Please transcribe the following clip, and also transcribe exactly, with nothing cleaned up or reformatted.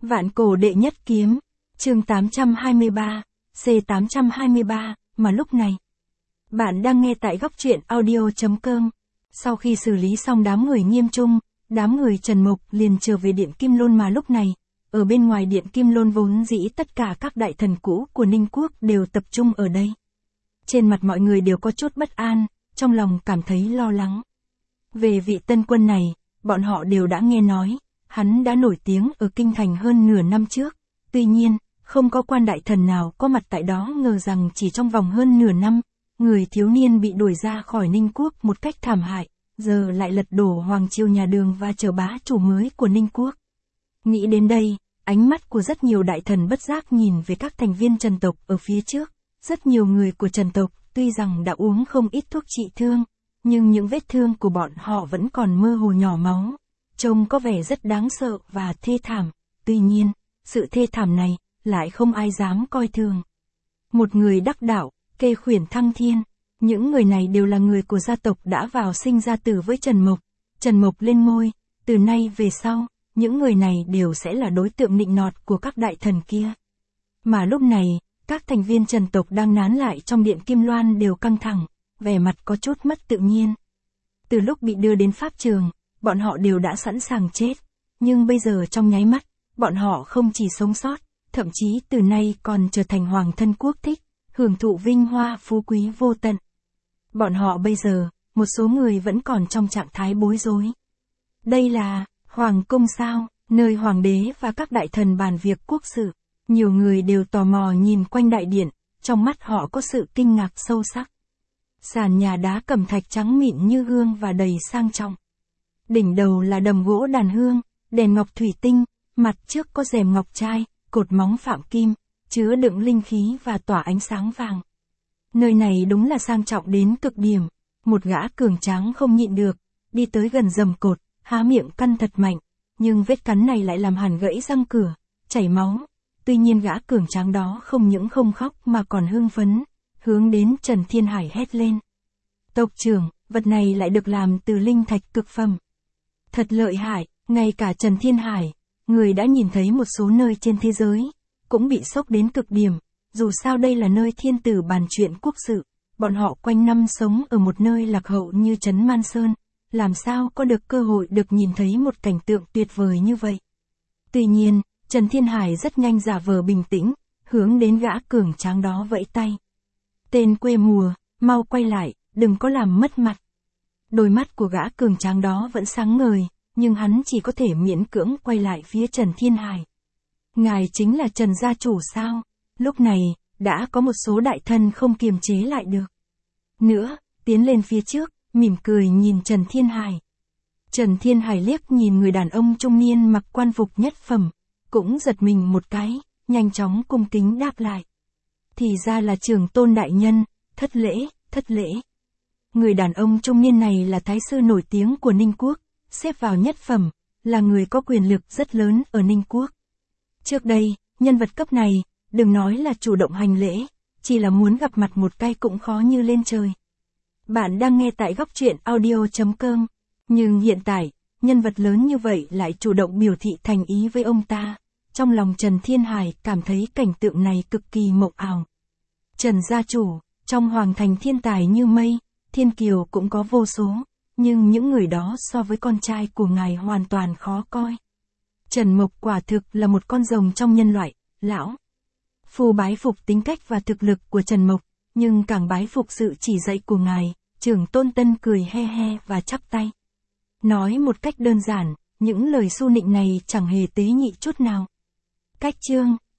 Vạn cổ đệ nhất kiếm, chương tám trăm hai mươi ba, C tám trăm hai mươi ba, mà lúc này. Bạn đang nghe tại góc truyện audio.com. Sau khi xử lý xong đám người Nghiêm Trung, đám người Trần Mộc liền trở về Điện Kim Lôn mà lúc này, ở bên ngoài Điện Kim Lôn vốn dĩ tất cả các đại thần cũ của Ninh Quốc đều tập trung ở đây. Trên mặt mọi người đều có chút bất an, trong lòng cảm thấy lo lắng. Về vị tân quân này, bọn họ đều đã nghe nói, hắn đã nổi tiếng ở Kinh Thành hơn nửa năm trước. Tuy nhiên, không có quan đại thần nào có mặt tại đó ngờ rằng chỉ trong vòng hơn nửa năm, người thiếu niên bị đuổi ra khỏi Ninh Quốc một cách thảm hại, giờ lại lật đổ hoàng triều nhà Đường và trở bá chủ mới của Ninh Quốc. Nghĩ đến đây, ánh mắt của rất nhiều đại thần bất giác nhìn về các thành viên Trần tộc ở phía trước. Rất nhiều người của Trần tộc, tuy rằng đã uống không ít thuốc trị thương, nhưng những vết thương của bọn họ vẫn còn mơ hồ nhỏ máu, trông có vẻ rất đáng sợ và thê thảm. Tuy nhiên, sự thê thảm này lại không ai dám coi thường. Một người đắc đạo, Kê Khuyển Thăng Thiên, những người này đều là người của gia tộc đã vào sinh ra tử với Trần Mộc. Trần Mộc lên ngôi, từ nay về sau, những người này đều sẽ là đối tượng nịnh nọt của các đại thần kia. Mà lúc này, các thành viên Trần tộc đang nán lại trong Điện Kim Loan đều căng thẳng, vẻ mặt có chút mất tự nhiên. Từ lúc bị đưa đến pháp trường, bọn họ đều đã sẵn sàng chết, nhưng bây giờ trong nháy mắt, bọn họ không chỉ sống sót, thậm chí từ nay còn trở thành hoàng thân quốc thích, hưởng thụ vinh hoa phú quý vô tận. Bọn họ bây giờ, một số người vẫn còn trong trạng thái bối rối. Đây là hoàng cung sao, nơi hoàng đế và các đại thần bàn việc quốc sự. Nhiều người đều tò mò nhìn quanh đại điện, trong mắt họ có sự kinh ngạc sâu sắc. Sàn nhà đá cẩm thạch trắng mịn như gương và đầy sang trọng. Đỉnh đầu là đầm gỗ đàn hương, đèn ngọc thủy tinh, mặt trước có rèm ngọc trai, cột móng phạm kim, chứa đựng linh khí và tỏa ánh sáng vàng. Nơi này đúng là sang trọng đến cực điểm. Một gã cường tráng không nhịn được, đi tới gần rầm cột, há miệng căn thật mạnh, nhưng vết cắn này lại làm hàn gãy răng cửa, chảy máu. Tuy nhiên gã cường tráng đó không những không khóc mà còn hưng phấn, hướng đến Trần Thiên Hải hét lên. Tộc trưởng, vật này lại được làm từ linh thạch cực phẩm. Thật lợi hại, ngay cả Trần Thiên Hải, người đã nhìn thấy một số nơi trên thế giới, cũng bị sốc đến cực điểm. Dù sao đây là nơi thiên tử bàn chuyện quốc sự, bọn họ quanh năm sống ở một nơi lạc hậu như Trấn Man Sơn, làm sao có được cơ hội được nhìn thấy một cảnh tượng tuyệt vời như vậy. Tuy nhiên, Trần Thiên Hải rất nhanh giả vờ bình tĩnh, hướng đến gã cường tráng đó vẫy tay. Tên quê mùa, mau quay lại, đừng có làm mất mặt. Đôi mắt của gã cường tráng đó vẫn sáng ngời, nhưng hắn chỉ có thể miễn cưỡng quay lại phía Trần Thiên Hải. Ngài chính là Trần gia chủ sao? Lúc này, đã có một số đại thân không kiềm chế lại được. Nữa, tiến lên phía trước, mỉm cười nhìn Trần Thiên Hải. Trần Thiên Hải liếc nhìn người đàn ông trung niên mặc quan phục nhất phẩm, cũng giật mình một cái, nhanh chóng cung kính đáp lại. Thì ra là trưởng tôn đại nhân, thất lễ, thất lễ. Người đàn ông trung niên này là thái sư nổi tiếng của Ninh Quốc, xếp vào nhất phẩm, là người có quyền lực rất lớn ở Ninh Quốc. Trước đây, nhân vật cấp này, đừng nói là chủ động hành lễ, chỉ là muốn gặp mặt một cái cũng khó như lên trời. Bạn đang nghe tại góc truyện audio.com, nhưng hiện tại, nhân vật lớn như vậy lại chủ động biểu thị thành ý với ông ta. Trong lòng Trần Thiên Hải cảm thấy cảnh tượng này cực kỳ mộng ảo. Trần gia chủ, trong hoàng thành thiên tài như mây, thiên kiều cũng có vô số, nhưng những người đó so với con trai của ngài hoàn toàn khó coi. Trần Mộc quả thực là một con rồng trong nhân loại, lão phu bái phục tính cách và thực lực của Trần Mộc, nhưng càng bái phục sự chỉ dạy của ngài. Trưởng tôn Tân cười he he và chắp tay. Nói một cách đơn giản, những lời su nịnh này chẳng hề tế nhị chút nào. Cách chương